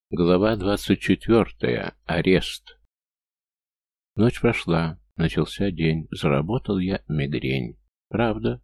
Глава 24. Арест. Ночь прошла, начался день, заработал я мигрень. Правда.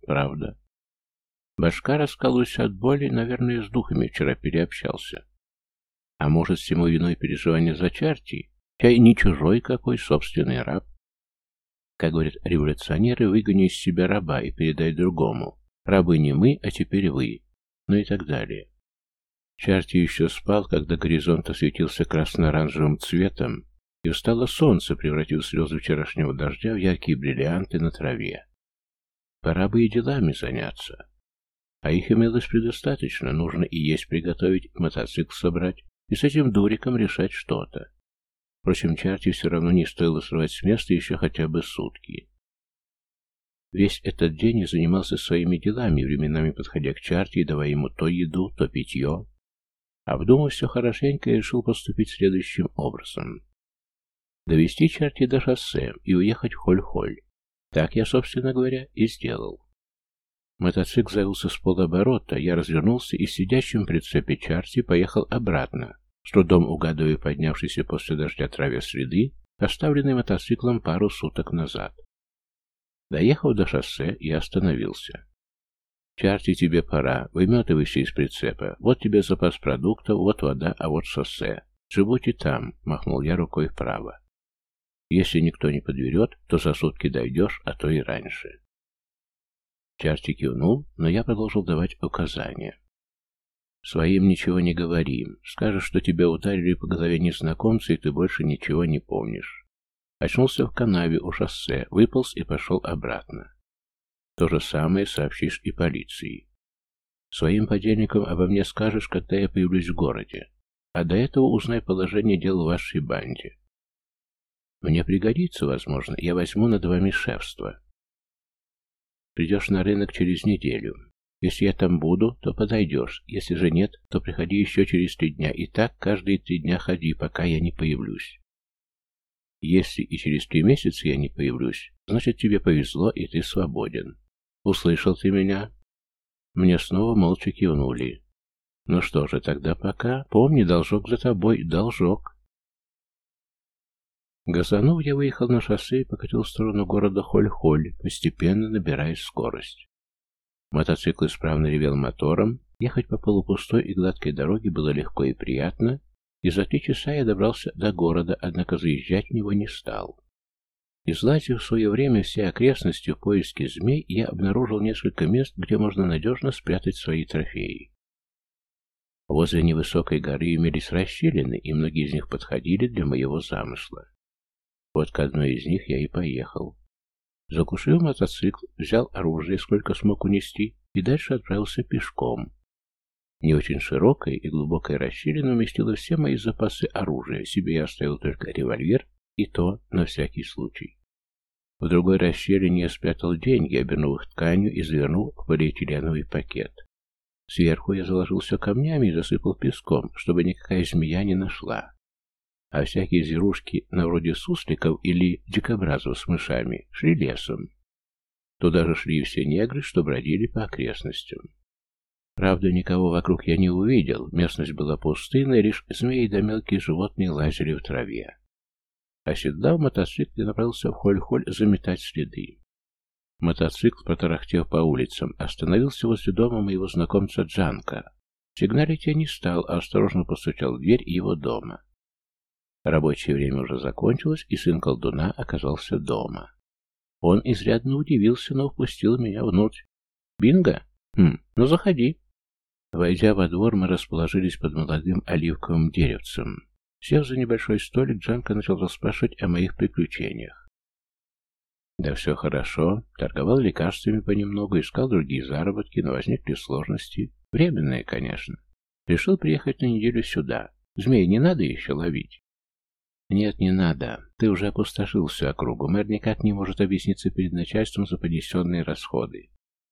Башка раскалывалась от боли, наверное, с духами вчера переобщался. А может, всему виной переживания за Чарти? Чай не чужой какой, собственный раб. Как говорят революционеры, выгони из себя раба и передай другому. Рабы не мы, а теперь вы. Ну и так далее. Чарти еще спал, когда горизонт осветился красно-оранжевым цветом, и встало солнце, превратив слезы вчерашнего дождя в яркие бриллианты на траве. Пора бы и делами заняться. А их имелось предостаточно, нужно и есть приготовить, мотоцикл собрать, и с этим дуриком решать что-то. Впрочем, Чарти все равно не стоило срывать с места еще хотя бы сутки. Весь этот день я занимался своими делами, временами подходя к Чарти и давая ему то еду, то питье. Обдумав все хорошенько, я решил поступить следующим образом. Довести Чарти до шоссе и уехать в Холь-Холь. Так я, собственно говоря, и сделал. Мотоцикл завелся с полоборота, я развернулся и с сидящим в прицепе Чарти поехал обратно, с трудом угадывая поднявшийся после дождя траве следы, оставленные мотоциклом пару суток назад. Доехав до шоссе, я остановился. «Чарти, тебе пора. Выметывайся из прицепа. Вот тебе запас продуктов, вот вода, а вот шоссе. Живите там», — махнул я рукой вправо. «Если никто не подберет, то за сутки дойдешь, а то и раньше». Чарти кивнул, но я продолжил давать указания. «Своим ничего не говори. Скажешь, что тебя ударили по голове незнакомцы, и ты больше ничего не помнишь. Очнулся в канаве у шоссе, выполз и пошел обратно. То же самое сообщишь и полиции. Своим подельникам обо мне скажешь, когда я появлюсь в городе. А до этого узнай положение дел в вашей банде. Мне пригодится, возможно, я возьму над вами шефство. Придешь на рынок через неделю. Если я там буду, то подойдешь. Если же нет, то приходи еще через 3 дня. И так каждые 3 дня ходи, пока я не появлюсь. Если и через 3 месяца я не появлюсь, значит тебе повезло, и ты свободен. Услышал ты меня?» Мне снова молча кивнули. «Ну что же, тогда пока. Помни, должок за тобой, должок». Газанув, я выехал на шоссе и покатил в сторону города Холь-Холь, постепенно набирая скорость. Мотоцикл исправно ревел мотором, ехать по полупустой и гладкой дороге было легко и приятно, и за 3 часа я добрался до города, однако заезжать в него не стал. Излазив в свое время все окрестности в поиске змей, я обнаружил несколько мест, где можно надежно спрятать свои трофеи. Возле невысокой горы имелись расщелины, и многие из них подходили для моего замысла. Вот к одной из них я и поехал. Заглушил мотоцикл, взял оружие, сколько смог унести, и дальше отправился пешком. Не очень широкая и глубокая расщелина уместила все мои запасы оружия, себе я оставил только револьвер, и то на всякий случай. В другой расщелине я спрятал деньги, обернув их тканью и завернул в полиэтиленовый пакет. Сверху я заложил все камнями и засыпал песком, чтобы никакая змея не нашла. А всякие зверушки, на вроде сусликов или дикобразов с мышами, шли лесом. Туда же шли и все негры, что бродили по окрестностям. Правда, никого вокруг я не увидел, местность была пустынной, лишь змеи да мелкие животные лазили в траве. Оседлав мотоцикл, я направился в Холь-Холь заметать следы. Мотоцикл, протарахтев по улицам, остановился возле дома моего знакомца Джанка. Сигналить я не стал, а осторожно постучал в дверь его дома. Рабочее время уже закончилось, и сын колдуна оказался дома. Он изрядно удивился, но впустил меня внутрь. «Бинго? Ну заходи». Войдя во двор, мы расположились под молодым оливковым деревцем. Сев за небольшой столик, Джанко начал расспрашивать о моих приключениях. Да все хорошо, торговал лекарствами понемногу, искал другие заработки, но возникли сложности. Временные, конечно. Решил приехать на неделю сюда. Змей не надо еще ловить? Нет, не надо. Ты уже опустошил всю округу. Мэр никак не может объясниться перед начальством за понесенные расходы.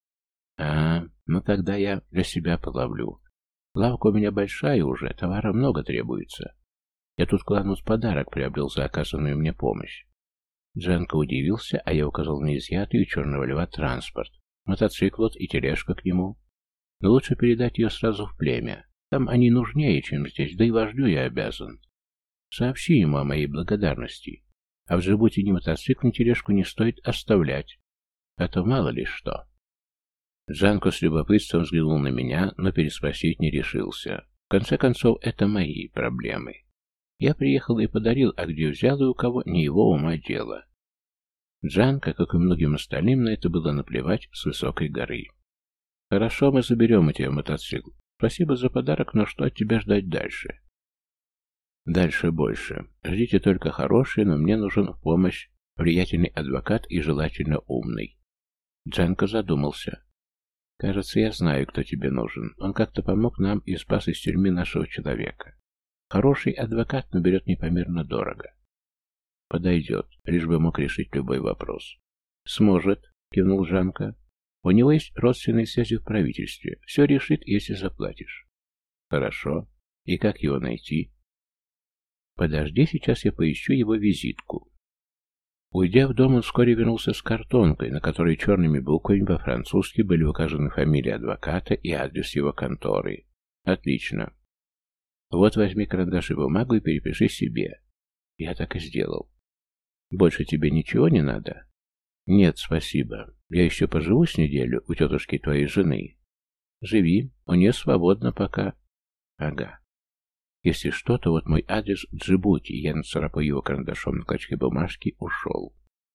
Ну тогда я для себя половлю. Лавка у меня большая уже, товара много требуется. Я тут клану подарок приобрел за оказанную мне помощь. Джанко удивился, а я указал на изъятый у черного льва транспорт. Мотоцикл вот и тележка к нему. Но лучше передать ее сразу в племя. Там они нужнее, чем здесь, да и вождю я обязан. Сообщи ему о моей благодарности. А в Джибути ни мотоцикл, ни тележку не стоит оставлять. А то мало ли что». Джанко с любопытством взглянул на меня, но переспросить не решился. В конце концов, это мои проблемы. Я приехал и подарил, а где взял и у кого, не его ума дело. Джанко, как и многим остальным, на это было наплевать с высокой горы. «Хорошо, мы заберем у тебя мотоцикл. Спасибо за подарок, но что от тебя ждать дальше?» «Дальше больше. Ждите только хорошее, но мне нужен в помощь влиятельный адвокат и желательно умный». Джанко задумался. «Кажется, я знаю, кто тебе нужен. Он как-то помог нам и спас из тюрьмы нашего человека. Хороший адвокат, но берет непомерно дорого». «Подойдет, лишь бы мог решить любой вопрос». «Сможет», — кивнул Жанка. «У него есть родственные связи в правительстве. Все решит, если заплатишь». «Хорошо. И как его найти?» «Подожди, сейчас я поищу его визитку». Уйдя в дом, он вскоре вернулся с картонкой, на которой черными буквами по-французски были указаны фамилия адвоката и адрес его конторы. «Отлично. Вот возьми карандаш и бумагу и перепиши себе». Я так и сделал. «Больше тебе ничего не надо?» «Нет, спасибо. Я еще поживу с неделю у тетушки твоей жены». «Живи. У нее свободно пока». «Ага. Если что, то вот мой адрес в Джибути». Я нацарапал его карандашом на клочке бумажки, ушел.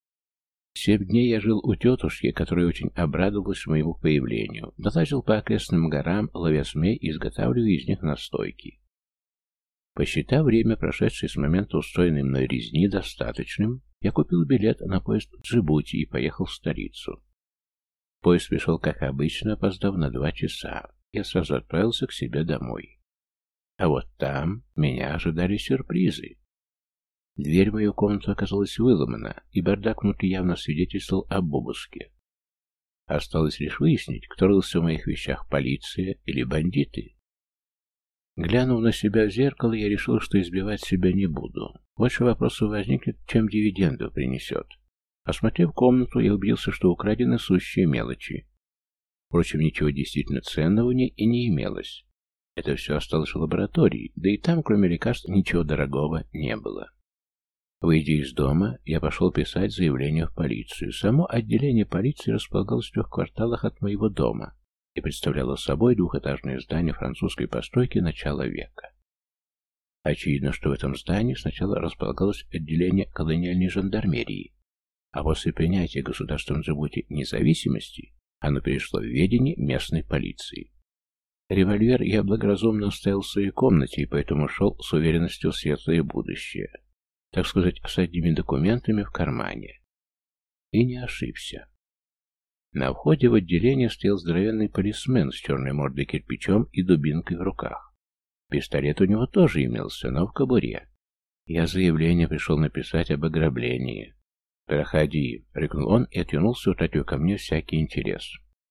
7 дней я жил у тетушки, которая очень обрадовалась моему появлению. Долазил по окрестным горам, ловя змей и изготавливая из них настойки. Посчитав время, прошедшее с момента устроенной мной резни, достаточным, я купил билет на поезд в Джибути и поехал в столицу. Поезд пришел, как обычно, опоздав на 2 часа. Я сразу отправился к себе домой. А вот там меня ожидали сюрпризы. Дверь в мою комнату оказалась выломана, и бардак внутри явно свидетельствовал об обыске. Осталось лишь выяснить, кто рылся в моих вещах, полиция или бандиты. Глянув на себя в зеркало, я решил, что избивать себя не буду. Больше вопросов возникнет, чем дивидендов принесет. Осмотрев комнату, я убедился, что украдены сущие мелочи. Впрочем, ничего действительно ценного в ней и не имелось. Это все осталось в лаборатории, да и там, кроме лекарств, ничего дорогого не было. Выйдя из дома, я пошел писать заявление в полицию. Само отделение полиции располагалось в 3 кварталах от моего дома и представляло собой двухэтажное здание французской постройки начала века. Очевидно, что в этом здании сначала располагалось отделение колониальной жандармерии, а после принятия государством Джибути независимости оно перешло в ведение местной полиции. Револьвер я благоразумно оставил в своей комнате и поэтому шел с уверенностью в светлое будущее, так сказать, с одними документами в кармане. И не ошибся. На входе в отделение стоял здоровенный полисмен с черной мордой кирпичом и дубинкой в руках. Пистолет у него тоже имелся, но в кобуре. Я заявление пришел написать об ограблении. «Проходи», — рыкнул он и отвернулся, утратив ко мне всякий интерес.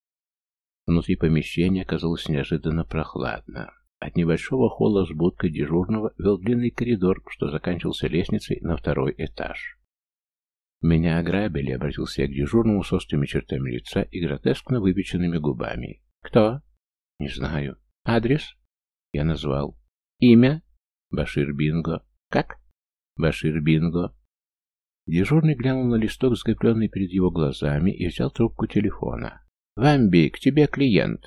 Внутри помещения оказалось неожиданно прохладно. От небольшого холла с будкой дежурного вел длинный коридор, что заканчивался лестницей на 2-й этаж. «Меня ограбили», — обратился я к дежурному с острыми чертами лица и гротескно выпеченными губами. «Кто?» «Не знаю». «Адрес?» Я назвал. «Имя?» «Башир Бинго». «Как?» «Башир Бинго». Дежурный глянул на листок, скрепленный перед его глазами, и взял трубку телефона. «Вамби, к тебе клиент!»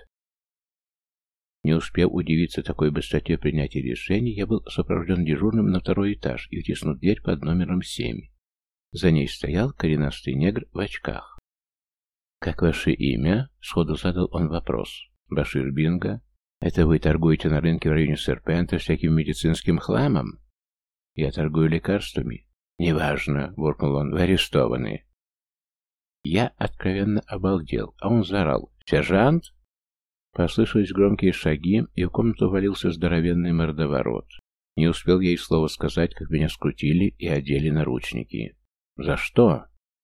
Не успев удивиться такой быстроте принятия решений, я был сопровожден дежурным на 2-й этаж и втиснут в дверь под номером 7. За ней стоял коренастый негр в очках. «Как ваше имя?» — сходу задал он вопрос. «Башир Бинго. Это вы торгуете на рынке в районе Серпента всяким медицинским хламом?» «Я торгую лекарствами». «Неважно», — буркнул он, — «вы арестованы». Я откровенно обалдел, а он заорал: «Сержант!» Послышались громкие шаги, и в комнату валился здоровенный мордоворот. Не успел я и слова сказать, как меня скрутили и одели наручники. «За что?»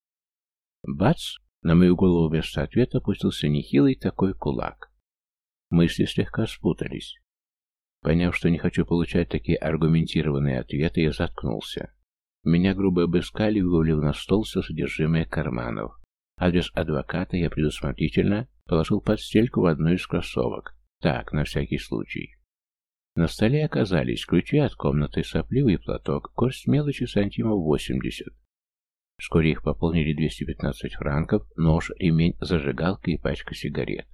Бац! На мою голову вместо ответа опустился нехилый такой кулак. Мысли слегка спутались. Поняв, что не хочу получать такие аргументированные ответы, я заткнулся. Меня грубо обыскали, вывалив на стол все содержимое карманов. Адрес адвоката я предусмотрительно положил под стельку в одну из кроссовок. Так, на всякий случай. На столе оказались ключи от комнаты, сопливый платок, горсть мелочи сантимов 80. Вскоре их пополнили 215 франков, нож, ремень, зажигалка и пачка сигарет.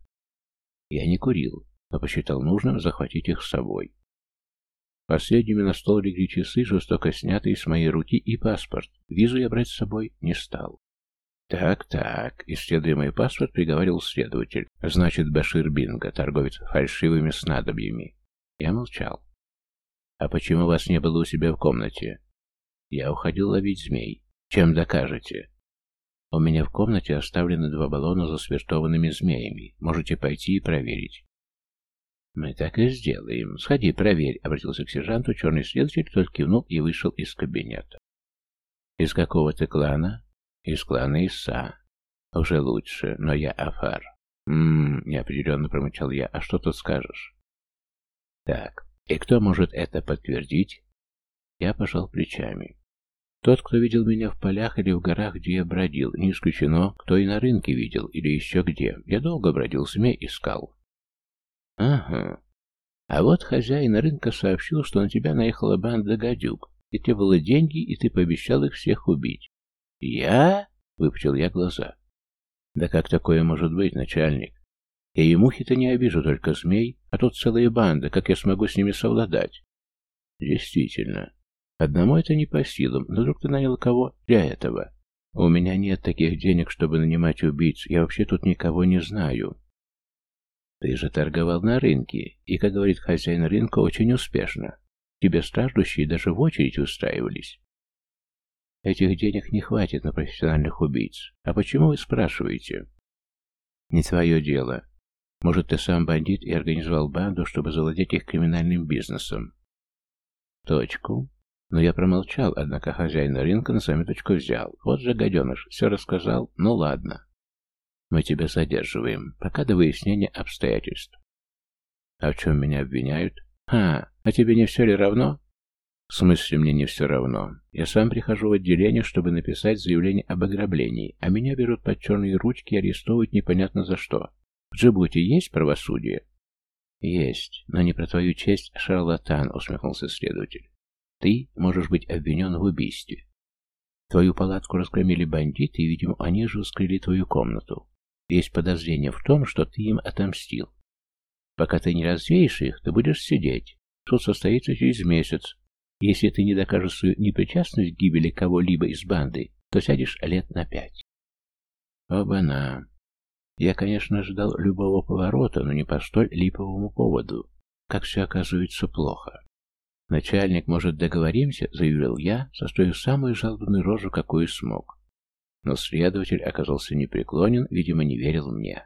Я не курил, но посчитал нужным захватить их с собой. Последними на стол легли часы, жестоко снятые с моей руки, и паспорт. Визу я брать с собой не стал. «Так», — исследуя мой паспорт, приговаривал следователь. «Значит, Башир Бинго, торговец фальшивыми снадобьями». Я молчал. «А почему вас не было у себя в комнате?» «Я уходил ловить змей. Чем докажете?» «У меня в комнате оставлены 2 баллона с заспиртованными змеями. Можете пойти и проверить». «Мы так и сделаем. Сходи, проверь», — обратился к сержанту черный следователь, тот кивнул и вышел из кабинета. «Из какого ты клана?» «Из клана Иса». «Уже лучше, но я Афар». Неопределенно промычал я. «А что тут скажешь?» «Так, и кто может это подтвердить?» Я пожал плечами. «Тот, кто видел меня в полях или в горах, где я бродил, не исключено, кто и на рынке видел, или еще где. Я долго бродил, змей искал». «Ага. А вот хозяин рынка сообщил, что на тебя наехала банда гадюк, и тебе было деньги, и ты пообещал их всех убить». «Я?» — выпучил я глаза. «Да как такое может быть, начальник? Я и мухи-то не обижу, только змей, а тут целая банда, как я смогу с ними совладать?» «Действительно. Одному это не по силам, но вдруг ты нанял кого для этого? У меня нет таких денег, чтобы нанимать убийц, я вообще тут никого не знаю». «Ты же торговал на рынке, и, как говорит хозяин рынка, очень успешно. Тебе страждущие даже в очередь устраивались». «Этих денег не хватит на профессиональных убийц. А почему вы спрашиваете?» «Не твое дело. Может, ты сам бандит и организовал банду, чтобы завладеть их криминальным бизнесом?» «Точку. Но я промолчал, однако хозяин рынка на заметочку взял. Вот же гаденыш, все рассказал. Ну ладно. Мы тебя задерживаем, пока до выяснения обстоятельств». «А в чем меня обвиняют?» А тебе не все ли равно?» «В смысле мне не все равно? Я сам прихожу в отделение, чтобы написать заявление об ограблении, а меня берут под черные ручки и арестовывают непонятно за что. В Джибути есть правосудие?» «Есть, но не про твою честь, шарлатан», — усмехнулся следователь. «Ты можешь быть обвинен в убийстве. Твою палатку разгромили бандиты, и, видимо, они же вскрыли твою комнату. Есть подозрение в том, что ты им отомстил. Пока ты не развеешь их, ты будешь сидеть. Суд состоится через месяц. Если ты не докажешь свою непричастность к гибели кого-либо из банды, то сядешь лет на 5. Оба-на. Я, конечно, ожидал любого поворота, но не по столь липовому поводу. Как все оказывается плохо. «Начальник, может, договоримся?» — заявил я, состроив самую жалобную рожу, какую смог. Но следователь оказался непреклонен, видимо, не верил мне.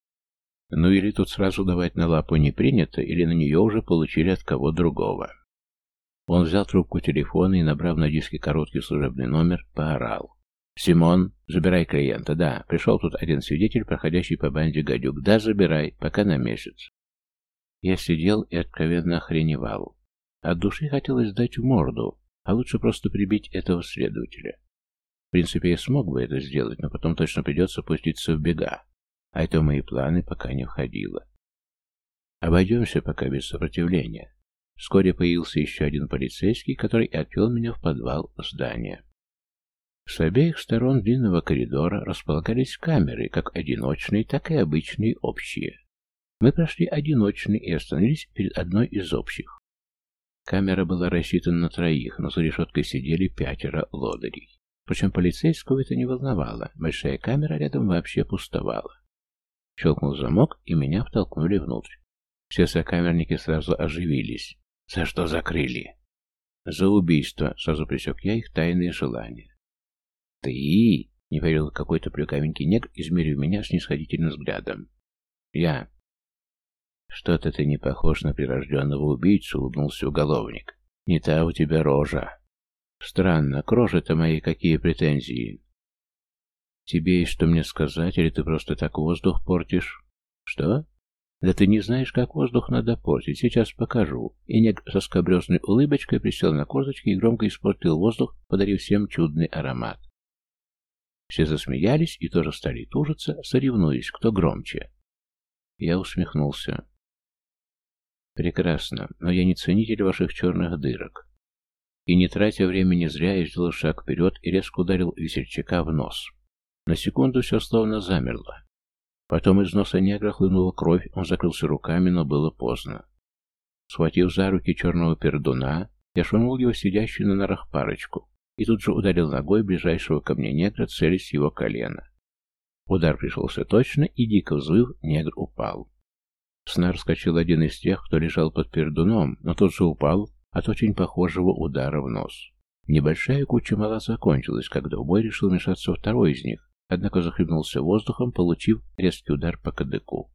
Ну или тут сразу давать на лапу не принято, или на нее уже получили от кого другого. Он взял трубку телефона и, набрав на диске короткий служебный номер, поорал. «Симон, забирай клиента, да. Пришел тут один свидетель, проходящий по банде гадюк. Да, забирай, пока на месяц». Я сидел и откровенно охреневал. От души хотелось дать в морду, а лучше просто прибить этого следователя. В принципе, я смог бы это сделать, но потом точно придется пуститься в бега. А это в мои планы пока не входило. Обойдемся пока без сопротивления. Вскоре появился еще один полицейский, который отвел меня в подвал здания. С обеих сторон длинного коридора располагались камеры, как одиночные, так и обычные общие. Мы прошли одиночный и остановились перед одной из общих. Камера была рассчитана на 3, но за решеткой сидели 5 лодырей. Впрочем, полицейского это не волновало, большая камера рядом вообще пустовала. Щелкнул замок, и меня втолкнули внутрь. Все сокамерники сразу оживились. «За что закрыли?» «За убийство», — сразу пресек я их тайные желания. «Ты?» — не поверил какой-то плюкавенький негр, измерив меня снисходительным взглядом. «Я». «Что-то ты не похож на прирожденного убийцу», — улыбнулся уголовник. «Не та у тебя рожа». «Странно, к роже-то моей какие претензии?» «Тебе есть что мне сказать, или ты просто так воздух портишь?» «Что?» «Да ты не знаешь, как воздух надо портить. Сейчас покажу». И негр со скабрезной улыбочкой присел на корточки и громко испортил воздух, подарив всем чудный аромат. Все засмеялись и тоже стали тужиться, соревнуясь, кто громче. Я усмехнулся. Прекрасно, но я не ценитель ваших черных дырок. И не тратя времени зря, я сделал шаг вперед и резко ударил весельчака в нос. На секунду все словно замерло. Потом из носа негра хлынула кровь, он закрылся руками, но было поздно. Схватив за руки черного пердуна, я швырнул его сидящую на нарах парочку и тут же ударил ногой ближайшего ко мне негра, целясь в его колено. Удар пришелся точно, и, дико взвыв, негр упал. С нар вскочил один из тех, кто лежал под пердуном, но тот же упал от очень похожего удара в нос. Небольшая куча мала закончилась, когда в бой решил вмешаться второй из них, однако захлебнулся воздухом, получив резкий удар по кадыку.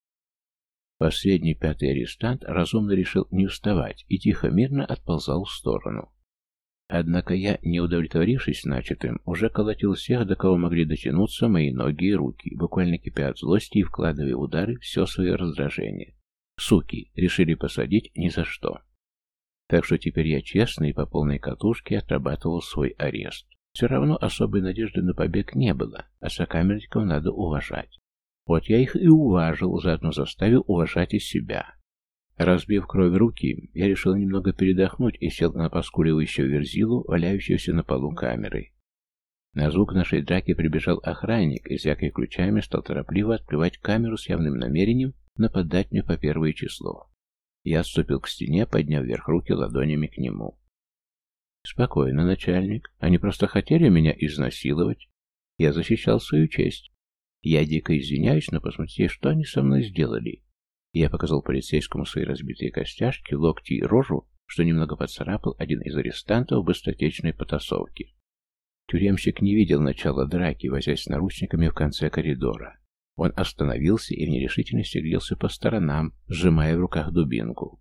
Последний, пятый арестант разумно решил не вставать и тихо-мирно отползал в сторону. Однако я, не удовлетворившись начатым, уже колотил всех, до кого могли дотянуться мои ноги и руки, буквально кипя от злости и вкладывая в удары все свое раздражение. Суки, решили посадить ни за что. Так что теперь я честно и по полной катушке отрабатывал свой арест. Все равно особой надежды на побег не было, а сокамерников надо уважать. Вот я их и уважил, заодно заставил уважать и себя. Разбив кровь руки, я решил немного передохнуть и сел на поскуливающего верзилу, валяющегося на полу камеры. На звук нашей драки прибежал охранник и, звякая ключами, стал торопливо открывать камеру с явным намерением нападать мне по первое число. Я отступил к стене, подняв вверх руки ладонями к нему. «Спокойно, начальник. Они просто хотели меня изнасиловать. Я защищал свою честь. Я дико извиняюсь, но посмотрите, что они со мной сделали». Я показал полицейскому свои разбитые костяшки, локти и рожу, что немного поцарапал один из арестантов в быстротечной потасовке. Тюремщик не видел начала драки, возясь с наручниками в конце коридора. Он остановился и в нерешительности гляделся по сторонам, сжимая в руках дубинку.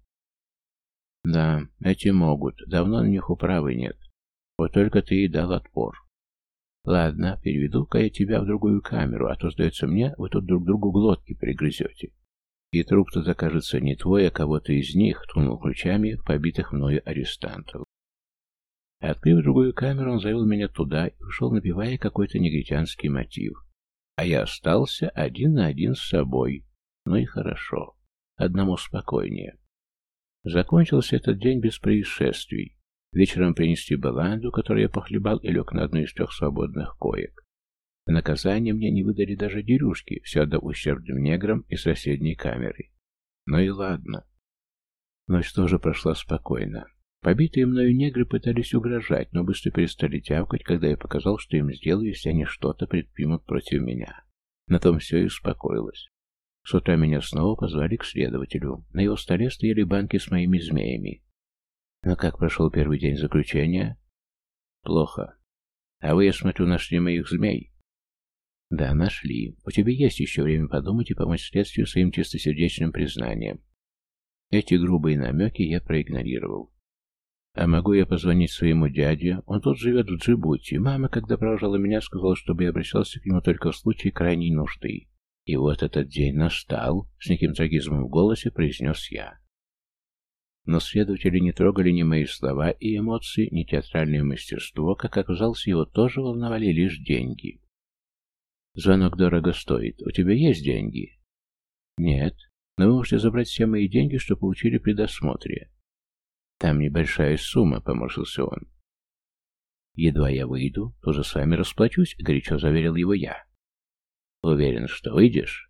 «Да, эти могут. Давно на них управы нет. Вот только ты и дал отпор. Ладно, переведу-ка я тебя в другую камеру, а то, сдается мне, вы тут друг другу глотки пригрызете. И труп тут окажется не твой, а кого-то из них», — ткнул ключами в побитых мною арестантов. Открыв другую камеру, он завел меня туда и ушел, напевая какой-то негритянский мотив. А я остался один на один с собой. Ну и хорошо. Одному спокойнее. Закончился этот день без происшествий. Вечером принесли баланду, которую я похлебал и лег на одну из 3 свободных коек. В наказание мне не выдали даже дерюшки, все отдав ущербным неграм из соседней камеры. Ну и ладно. Ночь тоже прошла спокойно. Побитые мною негры пытались угрожать, но быстро перестали тявкать, когда я показал, что им сделаю, если они что-то предпримут против меня. На том все и успокоилось. С утра меня снова позвали к следователю. На его столе стояли банки с моими змеями. Но как прошел первый день заключения? Плохо. А вы, я смотрю, нашли моих змей? Да, нашли. У тебя есть еще время подумать и помочь следствию своим чистосердечным признанием. Эти грубые намеки я проигнорировал. А могу я позвонить своему дяде? Он тут живет в Джибути. Мама, когда провожала меня, сказала, чтобы я обращался к нему только в случае крайней нужды. И вот этот день настал, с неким трагизмом в голосе произнес я. Но следователи не трогали ни мои слова и эмоции, ни театральное мастерство, как оказалось, его тоже волновали лишь деньги. Звонок дорого стоит. У тебя есть деньги? Нет. Но вы можете забрать все мои деньги, что получили при досмотре. Там небольшая сумма, поморщился он. Едва я выйду, тоже с вами расплачусь, горячо заверил его я. Уверен, что выйдешь?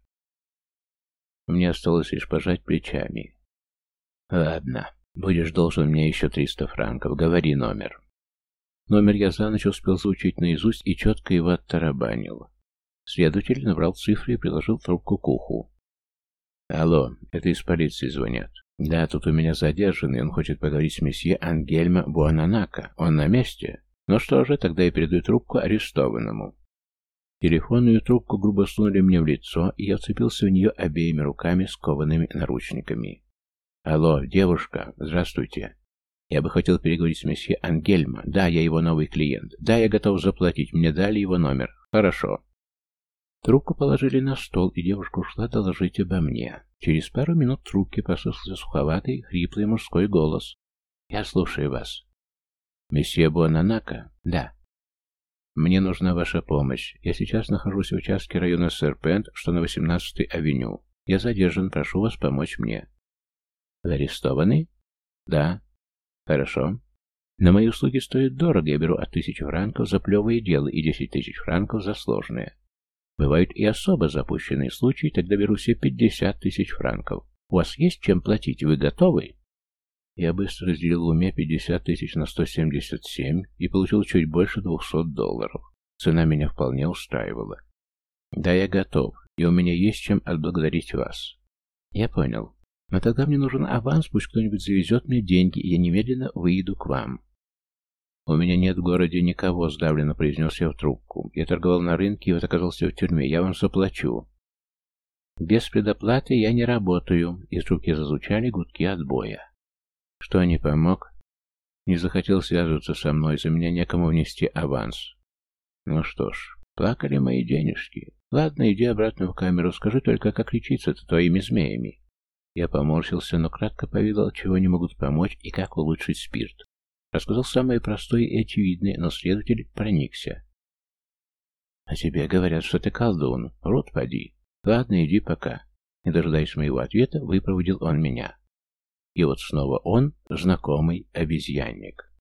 Мне осталось лишь пожать плечами. Ладно, будешь должен мне еще 300 франков, говори номер. Номер я за ночь успел заучить наизусть и четко его оттарабанил. Следователь набрал цифры и приложил трубку к уху. Алло, это из полиции звонят. Да, тут у меня задержанный, он хочет поговорить с месье Ангельмо Буананака. Он на месте? Ну что же, тогда я передаю трубку арестованному. Телефонную трубку грубо сунули мне в лицо, и я вцепился в нее обеими руками, скованными наручниками. Алло, девушка, здравствуйте. Я бы хотел переговорить с месье Ангельмо. Да, я его новый клиент. Да, я готов заплатить. Мне дали его номер. Хорошо. Трубку положили на стол, и девушка ушла доложить обо мне. Через пару минут в трубке послышался суховатый, хриплый мужской голос. «Я слушаю вас». «Месье Буананака?» «Да». «Мне нужна ваша помощь. Я сейчас нахожусь в участке района Серпент, что на 18-й авеню. Я задержан, прошу вас помочь мне». Вы арестованы? Да. Хорошо. Но мои услуги стоят дорого, я беру от 1000 франков за плевое дело и 10 000 франков за сложное. Бывают и особо запущенные случаи, тогда беру все 50 000 франков. У вас есть чем платить, вы готовы? Я быстро разделил в уме 50 000 на 177 и получил чуть больше $200. Цена меня вполне устраивала. Да, я готов, и у меня есть чем отблагодарить вас. Я понял. Но тогда мне нужен аванс, пусть кто-нибудь завезет мне деньги, и я немедленно выйду к вам. У меня нет в городе никого, сдавленно произнес я в трубку. Я торговал на рынке и вот оказался в тюрьме. Я вам заплачу. Без предоплаты я не работаю. Из трубки зазвучали гудки отбоя. Что, не помог? Не захотел связываться со мной, за меня некому внести аванс. Ну что ж, плакали мои денежки. Ладно, иди обратно в камеру, скажи только, как лечиться-то твоими змеями. Я поморщился, но кратко поведал, чего не могут помочь и как улучшить спирт. Рассказал самое простое и очевидное, но следователь проникся. «А тебе говорят, что ты колдун. Рот поди. Ладно, иди пока». Не дожидаясь моего ответа, выпроводил он меня. И вот снова он, знакомый обезьянник.